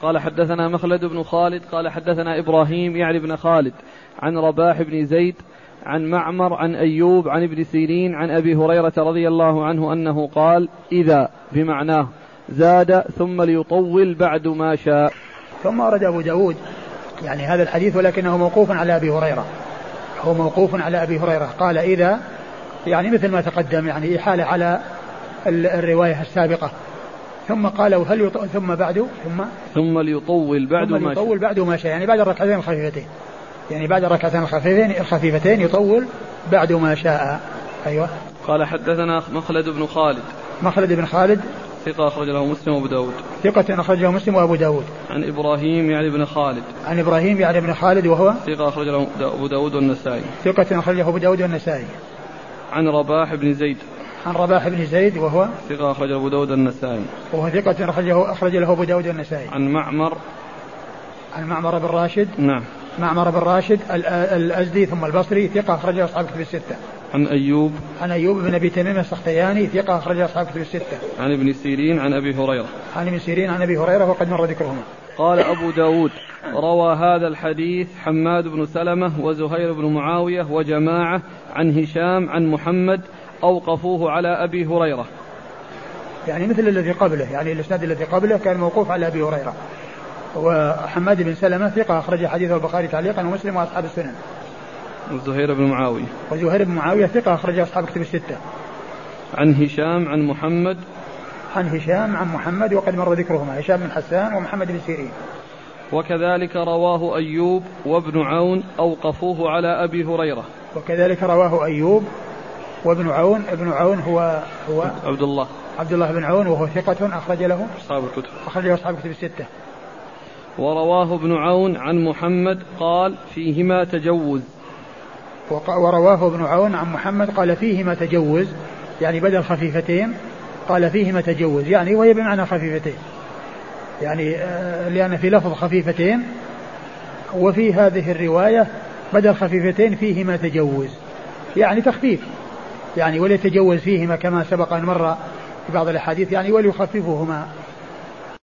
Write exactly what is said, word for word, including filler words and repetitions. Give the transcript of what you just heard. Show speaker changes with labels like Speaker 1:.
Speaker 1: قال حدثنا مخلد بن خالد قال حدثنا إبراهيم يعني بن خالد عن رباح بن زيد عن معمر عن أيوب عن ابن سيرين عن أبي هريرة رضي الله عنه أنه قال إذا بمعناه زاد ثم ليطول بعد ما شاء.
Speaker 2: ثم أرد أبو داود يعني هذا الحديث ولكنه موقوف على أبي هريرة، هو موقوف على أبي هريرة قال إذا يعني مثل ما تقدم يعني إحالة على الرواية السابقة. ثم قال وهل يطول ثم بعد ثم
Speaker 1: ثم ليطول بعد
Speaker 2: ثم
Speaker 1: ما
Speaker 2: يطول بعد ما شاء يعني بعد الركعتين الخفيفتين يعني بعد الركعتين الخفيفتين الخفيفتين يطول بعد ما شاء. أيوة.
Speaker 1: قال حدثنا مخلد بن خالد
Speaker 2: مخلد بن خالد
Speaker 1: ثقة أخرج له مسلم وأبو داود
Speaker 2: ثقة أخرج له مسلم وأبو داود.
Speaker 1: عن إبراهيم يعني بن خالد
Speaker 2: عن إبراهيم يعني بن خالد وهو
Speaker 1: ثقة أخرج له أبو داود والنسائي
Speaker 2: ثقة أخرج له أبو داود والنسائي.
Speaker 1: عن رباح بن زيد
Speaker 2: عن رباح بن زيد وهو
Speaker 1: ثقة أخرج له أبو داود والنسائي
Speaker 2: وهو ثقة أخرجه أخرج له أبو داود والنسائي.
Speaker 1: عن معمر
Speaker 2: عن معمر بن راشد
Speaker 1: نعم
Speaker 2: معمر بن راشد الأزدي ثم البصري ثقة أخرجه أصحاب كتب الستة.
Speaker 1: عن أيوب
Speaker 2: عن أيوب بن أبي تميم السختياني ثقة أخرجه أصحاب كتب الستة.
Speaker 1: عن ابن سيرين عن أبي هريرة
Speaker 2: عن ابن سيرين عن أبي هريرة وقد مر ذكرهما.
Speaker 1: قال أبو داود روى هذا الحديث حماد بن سلمة وزهير بن معاوية وجماعة عن هشام عن محمد أوقفوه على أبي هريرة
Speaker 2: يعني مثل الذي قبله يعني الإسناد الذي قبله كان موقوف على أبي هريرة. وحماد بن سلمة ثقة أخرج حديثه البخاري تعليقا ومسلم وأصحاب السنن.
Speaker 1: وزهير بن معاوية
Speaker 2: وزهير بن معاوية ثقة أخرج أصحاب كتب الستة.
Speaker 1: عن هشام عن محمد
Speaker 2: عن هشام عن محمد وقد مر ذكرهما هشام بن حسان ومحمد بن سيرين.
Speaker 1: وكذلك رواه أيوب وابن عون أوقفوه على أبي هريرة.
Speaker 2: وكذلك رواه أيوب وابن عون ابن عون هو هو
Speaker 1: عبد الله
Speaker 2: عبد الله بن عون وهو ثقة أخرج له
Speaker 1: أصحاب الكتب
Speaker 2: أخرج له أصحاب الكتب الستة.
Speaker 1: ورواه ابن عون عن محمد قال فيهما تجوز.
Speaker 2: ورواه ابن عون عن محمد قال فيهما تجوز يعني بدل خفيفتين قال فيهما تجوز يعني وهي بمعنى خفيفتين يعني لأن في لفظ خفيفتين وفي هذه الرواية بدل خفيفتين فيهما تجوز يعني تخفيف يعني وليتجوز فيهما كما سبق أن مر في بعض الأحاديث يعني وليخففهما